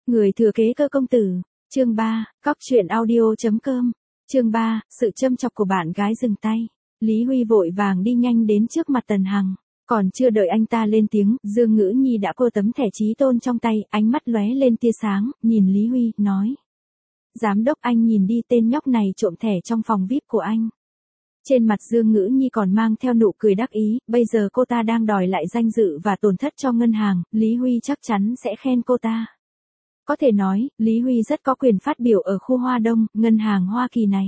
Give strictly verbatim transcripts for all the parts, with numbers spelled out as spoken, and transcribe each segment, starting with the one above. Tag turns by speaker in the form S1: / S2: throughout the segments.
S1: Người thừa kế Cơ công tử. Chương ba, cóc truyện audio chấm com. Chương ba, sự châm chọc của bạn gái dừng tay. Lý Huy vội vàng đi nhanh đến trước mặt Tần Hằng, còn chưa đợi anh ta lên tiếng, Dương Ngữ Nhi đã cô tấm thẻ chí tôn trong tay, ánh mắt lóe lên tia sáng, nhìn Lý Huy, nói: "Giám đốc, anh nhìn đi, tên nhóc này trộm thẻ trong phòng vi ai pi của anh." Trên mặt Dương Ngữ Nhi còn mang theo nụ cười đắc ý, bây giờ cô ta đang đòi lại danh dự và tổn thất cho ngân hàng, Lý Huy chắc chắn sẽ khen cô ta. Có thể nói, Lý Huy rất có quyền phát biểu ở khu Hoa Đông, ngân hàng Hoa Kỳ này.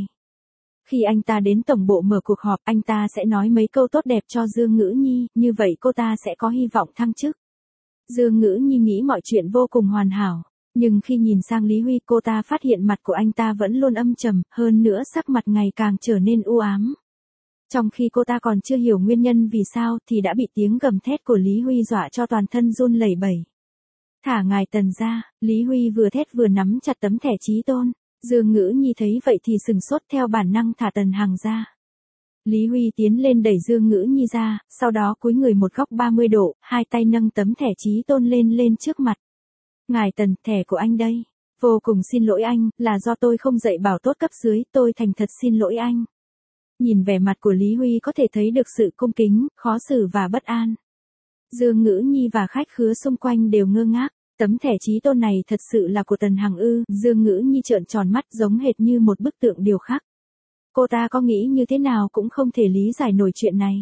S1: Khi anh ta đến tổng bộ mở cuộc họp, anh ta sẽ nói mấy câu tốt đẹp cho Dương Ngữ Nhi, như vậy cô ta sẽ có hy vọng thăng chức. Dương Ngữ Nhi nghĩ mọi chuyện vô cùng hoàn hảo, nhưng khi nhìn sang Lý Huy, cô ta phát hiện mặt của anh ta vẫn luôn âm trầm, hơn nữa sắc mặt ngày càng trở nên u ám. Trong khi cô ta còn chưa hiểu nguyên nhân vì sao thì đã bị tiếng gầm thét của Lý Huy dọa cho toàn thân run lẩy bẩy. "Thả ngài Tần ra." Lý Huy vừa thét vừa nắm chặt tấm thẻ chí tôn. Dương Ngữ Nhi thấy vậy thì sừng sốt, theo bản năng thả Tần Hằng ra. Lý Huy tiến lên đẩy Dương Ngữ Nhi ra, sau đó cúi người một góc ba mươi độ, hai tay nâng tấm thẻ chí tôn lên lên trước mặt. "Ngài Tần, thẻ của anh đây. Vô cùng xin lỗi anh, là do tôi không dạy bảo tốt cấp dưới, tôi thành thật xin lỗi anh." Nhìn vẻ mặt của Lý Huy có thể thấy được sự cung kính, khó xử và bất an. Dương Ngữ Nhi và khách khứa xung quanh đều ngơ ngác. Tấm thẻ chí tôn này thật sự là của Tần Hằng ư? Dương Ngữ Nhi trợn tròn mắt giống hệt như một bức tượng điêu khắc. Cô ta có nghĩ như thế nào cũng không thể lý giải nổi chuyện này.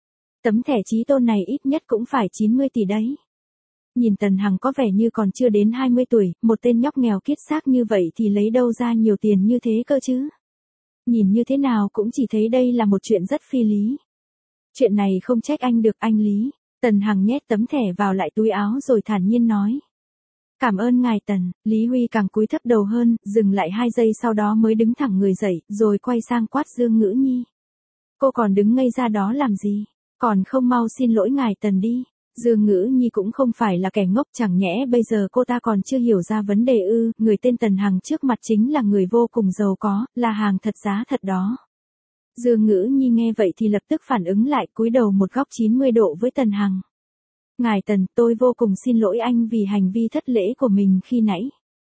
S1: Tấm thẻ chí tôn này ít nhất cũng phải chín mươi tỷ đấy. Nhìn Tần Hằng có vẻ như còn chưa đến hai mươi tuổi, một tên nhóc nghèo kiết xác như vậy thì lấy đâu ra nhiều tiền như thế cơ chứ? Nhìn như thế nào cũng chỉ thấy đây là một chuyện rất phi lý. Chuyện này không trách anh được, anh Lý. Tần Hằng nhét tấm thẻ vào lại túi áo rồi thản nhiên nói: "Cảm ơn ngài Tần." Lý Huy càng cúi thấp đầu hơn, dừng lại hai giây sau đó mới đứng thẳng người dậy, rồi quay sang quát Dương Ngữ Nhi: "Cô còn đứng ngây ra đó làm gì? Còn không mau xin lỗi ngài Tần đi." Dương Ngữ Nhi cũng không phải là kẻ ngốc, chẳng nhẽ bây giờ cô ta còn chưa hiểu ra vấn đề ư? Người tên Tần Hằng trước mặt chính là người vô cùng giàu có, là hàng thật giá thật đó. Dương Ngữ Nhi nghe vậy thì lập tức phản ứng lại, cúi đầu một góc chín mươi độ với Tần Hằng. "Ngài Tần, tôi vô cùng xin lỗi anh vì hành vi thất lễ của mình khi nãy.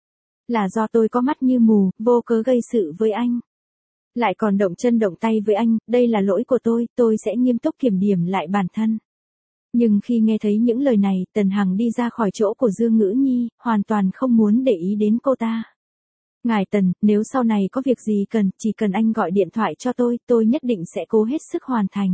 S1: Là do tôi có mắt như mù, vô cớ gây sự với anh. Lại còn động chân động tay với anh, đây là lỗi của tôi, tôi sẽ nghiêm túc kiểm điểm lại bản thân." Nhưng khi nghe thấy những lời này, Tần Hằng đi ra khỏi chỗ của Dương Ngữ Nhi, hoàn toàn không muốn để ý đến cô ta. "Ngài Tần, nếu sau này có việc gì cần, chỉ cần anh gọi điện thoại cho tôi, tôi nhất định sẽ cố hết sức hoàn thành."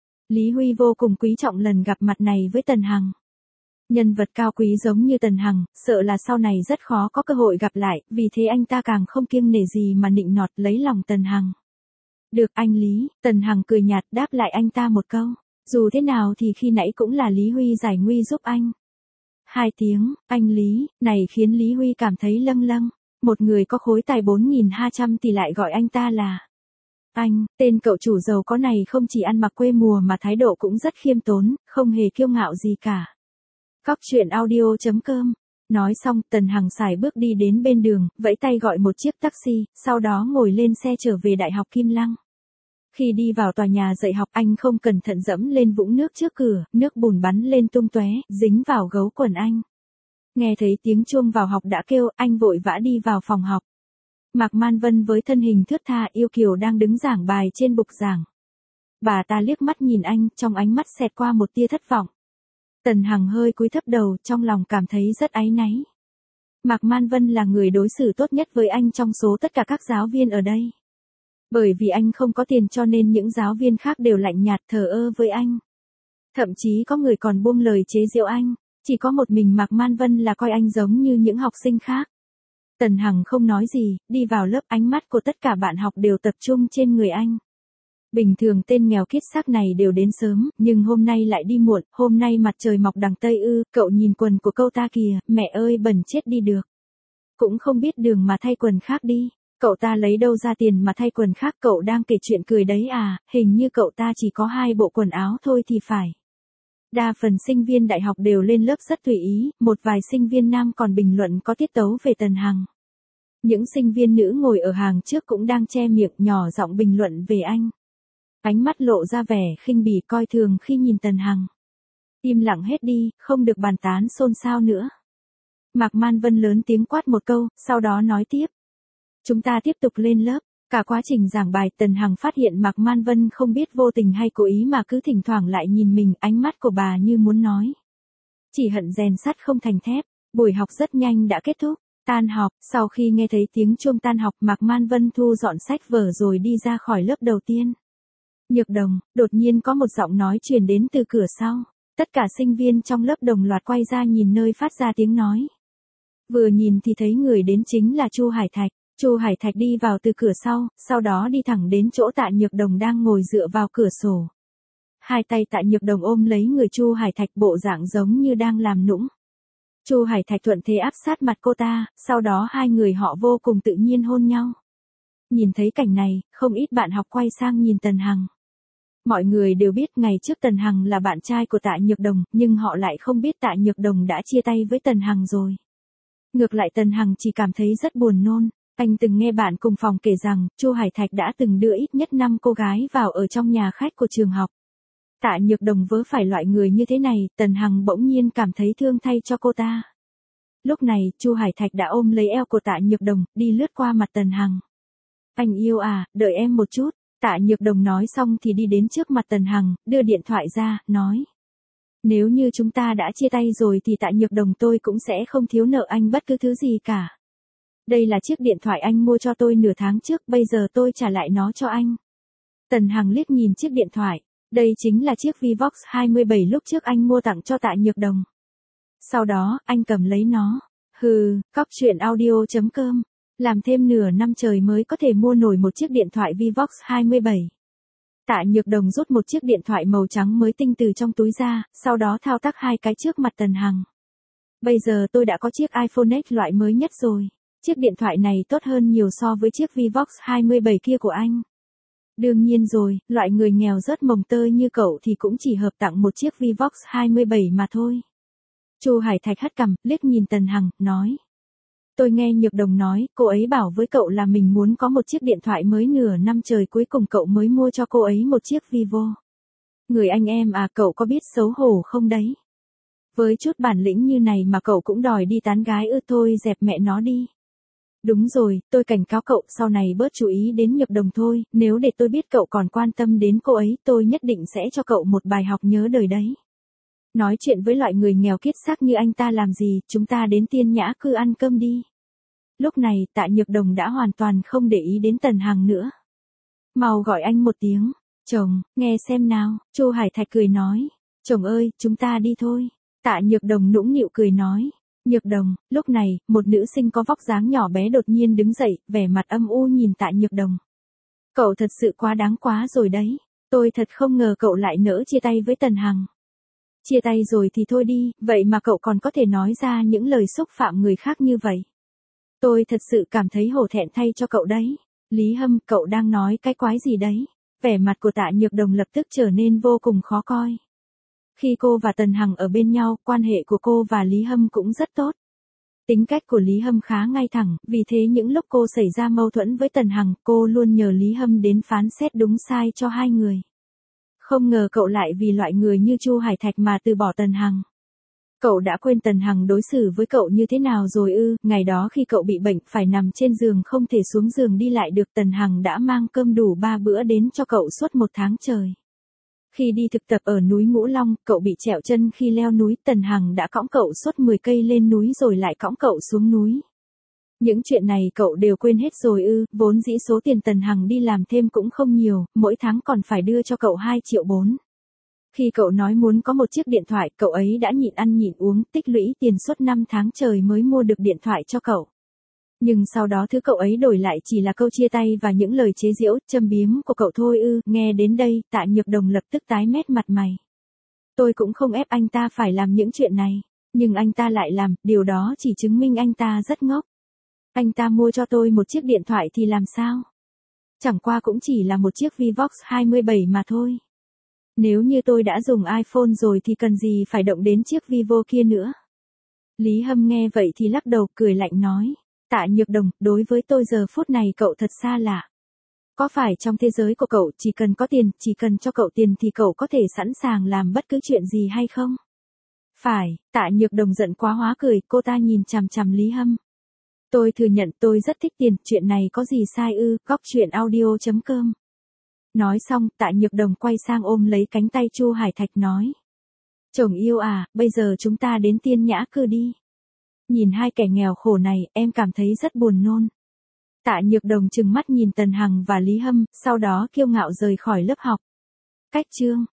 S1: Lý Huy vô cùng quý trọng lần gặp mặt này với Tần Hằng. Nhân vật cao quý giống như Tần Hằng, sợ là sau này rất khó có cơ hội gặp lại, vì thế anh ta càng không kiêng nể gì mà nịnh nọt lấy lòng Tần Hằng. "Được anh Lý." Tần Hằng cười nhạt đáp lại anh ta một câu. Dù thế nào thì khi nãy cũng là Lý Huy giải nguy giúp anh. Hai tiếng, anh Lý, này khiến Lý Huy cảm thấy lâng lâng. Một người có khối tài bốn nghìn hai trăm tỷ lại gọi anh ta là anh. Tên cậu chủ giàu có này không chỉ ăn mặc quê mùa mà thái độ cũng rất khiêm tốn, không hề kiêu ngạo gì cả. Cóc truyện audio chấm com. Nói xong, Tần Hằng sải bước đi đến bên đường, vẫy tay gọi một chiếc taxi, sau đó ngồi lên xe trở về Đại học Kim Lăng. Khi đi vào tòa nhà dạy học, anh không cẩn thận dẫm lên vũng nước trước cửa, nước bùn bắn lên tung tóe, dính vào gấu quần anh. Nghe thấy tiếng chuông vào học đã kêu, anh vội vã đi vào phòng học. Mạc Man Vân với thân hình thướt tha yêu kiều đang đứng giảng bài trên bục giảng. Bà ta liếc mắt nhìn anh, trong ánh mắt xẹt qua một tia thất vọng. Tần Hằng hơi cúi thấp đầu, trong lòng cảm thấy rất áy náy. Mạc Man Vân là người đối xử tốt nhất với anh trong số tất cả các giáo viên ở đây. Bởi vì anh không có tiền cho nên những giáo viên khác đều lạnh nhạt thờ ơ với anh. Thậm chí có người còn buông lời chế giễu anh, chỉ có một mình Mạc Man Vân là coi anh giống như những học sinh khác. Tần Hằng không nói gì, đi vào lớp, ánh mắt của tất cả bạn học đều tập trung trên người anh. Bình thường tên nghèo kiết xác này đều đến sớm, nhưng hôm nay lại đi muộn, hôm nay mặt trời mọc đằng Tây ư? Cậu nhìn quần của cậu ta kìa, mẹ ơi bẩn chết đi được. Cũng không biết đường mà thay quần khác đi. Cậu ta lấy đâu ra tiền mà thay quần khác? Cậu đang kể chuyện cười đấy à? Hình như cậu ta chỉ có hai bộ quần áo thôi thì phải. Đa phần sinh viên đại học đều lên lớp rất tùy ý, một vài sinh viên nam còn bình luận có tiết tấu về Tần Hằng. Những sinh viên nữ ngồi ở hàng trước cũng đang che miệng nhỏ giọng bình luận về anh. Ánh mắt lộ ra vẻ khinh bỉ coi thường khi nhìn Tần Hằng. Im lặng hết đi, không được bàn tán xôn xao nữa. Mạc Man Vân lớn tiếng quát một câu, sau đó nói tiếp. Chúng ta tiếp tục lên lớp. Cả quá trình giảng bài Tần Hằng phát hiện Mạc Man Vân không biết vô tình hay cố ý mà cứ thỉnh thoảng lại nhìn mình, ánh mắt của bà như muốn nói. Chỉ hận rèn sắt không thành thép. Buổi học rất nhanh đã kết thúc. Tan học, sau khi nghe thấy tiếng chuông tan học Mạc Man Vân thu dọn sách vở rồi đi ra khỏi lớp đầu tiên. Nhược Đồng, đột nhiên có một giọng nói truyền đến từ cửa sau. Tất cả sinh viên trong lớp đồng loạt quay ra nhìn nơi phát ra tiếng nói. Vừa nhìn thì thấy người đến chính là Chu Hải Thạch. Chu Hải Thạch đi vào từ cửa sau, sau đó đi thẳng đến chỗ Tạ Nhược Đồng đang ngồi dựa vào cửa sổ. Hai tay Tạ Nhược Đồng ôm lấy người Chu Hải Thạch, bộ dạng giống như đang làm nũng. Chu Hải Thạch thuận thế áp sát mặt cô ta, sau đó hai người họ vô cùng tự nhiên hôn nhau. Nhìn thấy cảnh này, không ít bạn học quay sang nhìn Tần Hằng. Mọi người đều biết ngày trước Tần Hằng là bạn trai của Tạ Nhược Đồng, nhưng họ lại không biết Tạ Nhược Đồng đã chia tay với Tần Hằng rồi. Ngược lại Tần Hằng chỉ cảm thấy rất buồn nôn. Anh từng nghe bạn cùng phòng kể rằng, Chu Hải Thạch đã từng đưa ít nhất năm cô gái vào ở trong nhà khách của trường học. Tạ Nhược Đồng vớ phải loại người như thế này, Tần Hằng bỗng nhiên cảm thấy thương thay cho cô ta. Lúc này, Chu Hải Thạch đã ôm lấy eo của Tạ Nhược Đồng, đi lướt qua mặt Tần Hằng. Anh yêu à, đợi em một chút. Tạ Nhược Đồng nói xong thì đi đến trước mặt Tần Hằng, đưa điện thoại ra, nói. Nếu như chúng ta đã chia tay rồi thì Tạ Nhược Đồng tôi cũng sẽ không thiếu nợ anh bất cứ thứ gì cả. Đây là chiếc điện thoại anh mua cho tôi nửa tháng trước, bây giờ tôi trả lại nó cho anh. Tần Hằng liếc nhìn chiếc điện thoại. Đây chính là chiếc Vivox hai mươi bảy lúc trước anh mua tặng cho Tạ Nhược Đồng. Sau đó, anh cầm lấy nó. Hừ, cóc truyện audio chấm com. Làm thêm nửa năm trời mới có thể mua nổi một chiếc điện thoại Vivox hai mươi bảy. Tạ Nhược Đồng rút một chiếc điện thoại màu trắng mới tinh từ trong túi ra, sau đó thao tác hai cái trước mặt Tần Hằng. Bây giờ tôi đã có chiếc iPhone X loại mới nhất rồi. Chiếc điện thoại này tốt hơn nhiều so với chiếc Vivox hai mươi bảy kia của anh. Đương nhiên rồi, loại người nghèo rớt mồng tơi như cậu thì cũng chỉ hợp tặng một chiếc Vivox hai mươi bảy mà thôi. Chu Hải Thạch hất cằm, liếc nhìn Tần Hằng, nói. Tôi nghe Nhược Đồng nói, cô ấy bảo với cậu là mình muốn có một chiếc điện thoại mới nửa năm trời cuối cùng cậu mới mua cho cô ấy một chiếc Vivo. Người anh em à, cậu có biết xấu hổ không đấy? Với chút bản lĩnh như này mà cậu cũng đòi đi tán gái ư, thôi dẹp mẹ nó đi. Đúng rồi, tôi cảnh cáo cậu sau này bớt chú ý đến Nhược Đồng thôi, nếu để tôi biết cậu còn quan tâm đến cô ấy tôi nhất định sẽ cho cậu một bài học nhớ đời đấy. Nói chuyện với loại người nghèo kiết xác như anh ta làm gì, chúng ta đến Tiên Nhã Cư ăn cơm đi. Lúc này Tạ Nhược Đồng đã hoàn toàn không để ý đến Tần Hằng nữa. Mau gọi anh một tiếng, chồng, nghe xem nào, Chu Hải Thạch cười nói. Chồng ơi, chúng ta đi thôi. Tạ Nhược Đồng nũng nịu cười nói. Nhược Đồng, lúc này, một nữ sinh có vóc dáng nhỏ bé đột nhiên đứng dậy, vẻ mặt âm u nhìn Tạ Nhược Đồng. Cậu thật sự quá đáng quá rồi đấy. Tôi thật không ngờ cậu lại nỡ chia tay với Tần Hằng. Chia tay rồi thì thôi đi, vậy mà cậu còn có thể nói ra những lời xúc phạm người khác như vậy. Tôi thật sự cảm thấy hổ thẹn thay cho cậu đấy. Lý Hâm, cậu đang nói cái quái gì đấy? Vẻ mặt của Tạ Nhược Đồng lập tức trở nên vô cùng khó coi. Khi cô và Tần Hằng ở bên nhau, quan hệ của cô và Lý Hâm cũng rất tốt. Tính cách của Lý Hâm khá ngay thẳng, vì thế những lúc cô xảy ra mâu thuẫn với Tần Hằng, cô luôn nhờ Lý Hâm đến phán xét đúng sai cho hai người. Không ngờ cậu lại vì loại người như Chu Hải Thạch mà từ bỏ Tần Hằng. Cậu đã quên Tần Hằng đối xử với cậu như thế nào rồi ư? Ngày đó khi cậu bị bệnh phải nằm trên giường không thể xuống giường đi lại được, Tần Hằng đã mang cơm đủ ba bữa đến cho cậu suốt một tháng trời. Khi đi thực tập ở núi Ngũ Long, cậu bị trẹo chân khi leo núi, Tần Hằng đã cõng cậu suốt mười cây lên núi rồi lại cõng cậu xuống núi. Những chuyện này cậu đều quên hết rồi ư? Vốn dĩ số tiền Tần Hằng đi làm thêm cũng không nhiều, mỗi tháng còn phải đưa cho cậu hai triệu bốn. Khi cậu nói muốn có một chiếc điện thoại, cậu ấy đã nhịn ăn nhịn uống, tích lũy tiền suốt năm tháng trời mới mua được điện thoại cho cậu. Nhưng sau đó thứ cậu ấy đổi lại chỉ là câu chia tay và những lời chế giễu, châm biếm của cậu thôi ư? Nghe đến đây, Tạ Nhược Đồng lập tức tái mét mặt mày. Tôi cũng không ép anh ta phải làm những chuyện này, nhưng anh ta lại làm, điều đó chỉ chứng minh anh ta rất ngốc. Anh ta mua cho tôi một chiếc điện thoại thì làm sao? Chẳng qua cũng chỉ là một chiếc Vivox hai mươi bảy mà thôi. Nếu như tôi đã dùng iPhone rồi thì cần gì phải động đến chiếc Vivo kia nữa. Lý Hâm nghe vậy thì lắc đầu cười lạnh nói. Tạ Nhược Đồng, đối với tôi giờ phút này cậu thật xa lạ. Có phải trong thế giới của cậu chỉ cần có tiền, chỉ cần cho cậu tiền thì cậu có thể sẵn sàng làm bất cứ chuyện gì hay không? Phải, Tạ Nhược Đồng giận quá hóa cười, cô ta nhìn chằm chằm Lý Hâm. Tôi thừa nhận tôi rất thích tiền, chuyện này có gì sai ư, góc chuyện audio.com. Nói xong, Tạ Nhược Đồng quay sang ôm lấy cánh tay Chu Hải Thạch nói. Chồng yêu à, bây giờ chúng ta đến Tiên Nhã Cư đi. Nhìn hai kẻ nghèo khổ này, em cảm thấy rất buồn nôn. Tạ Nhược Đồng trừng mắt nhìn Tần Hằng và Lý Hâm, sau đó kiêu ngạo rời khỏi lớp học. Cách chương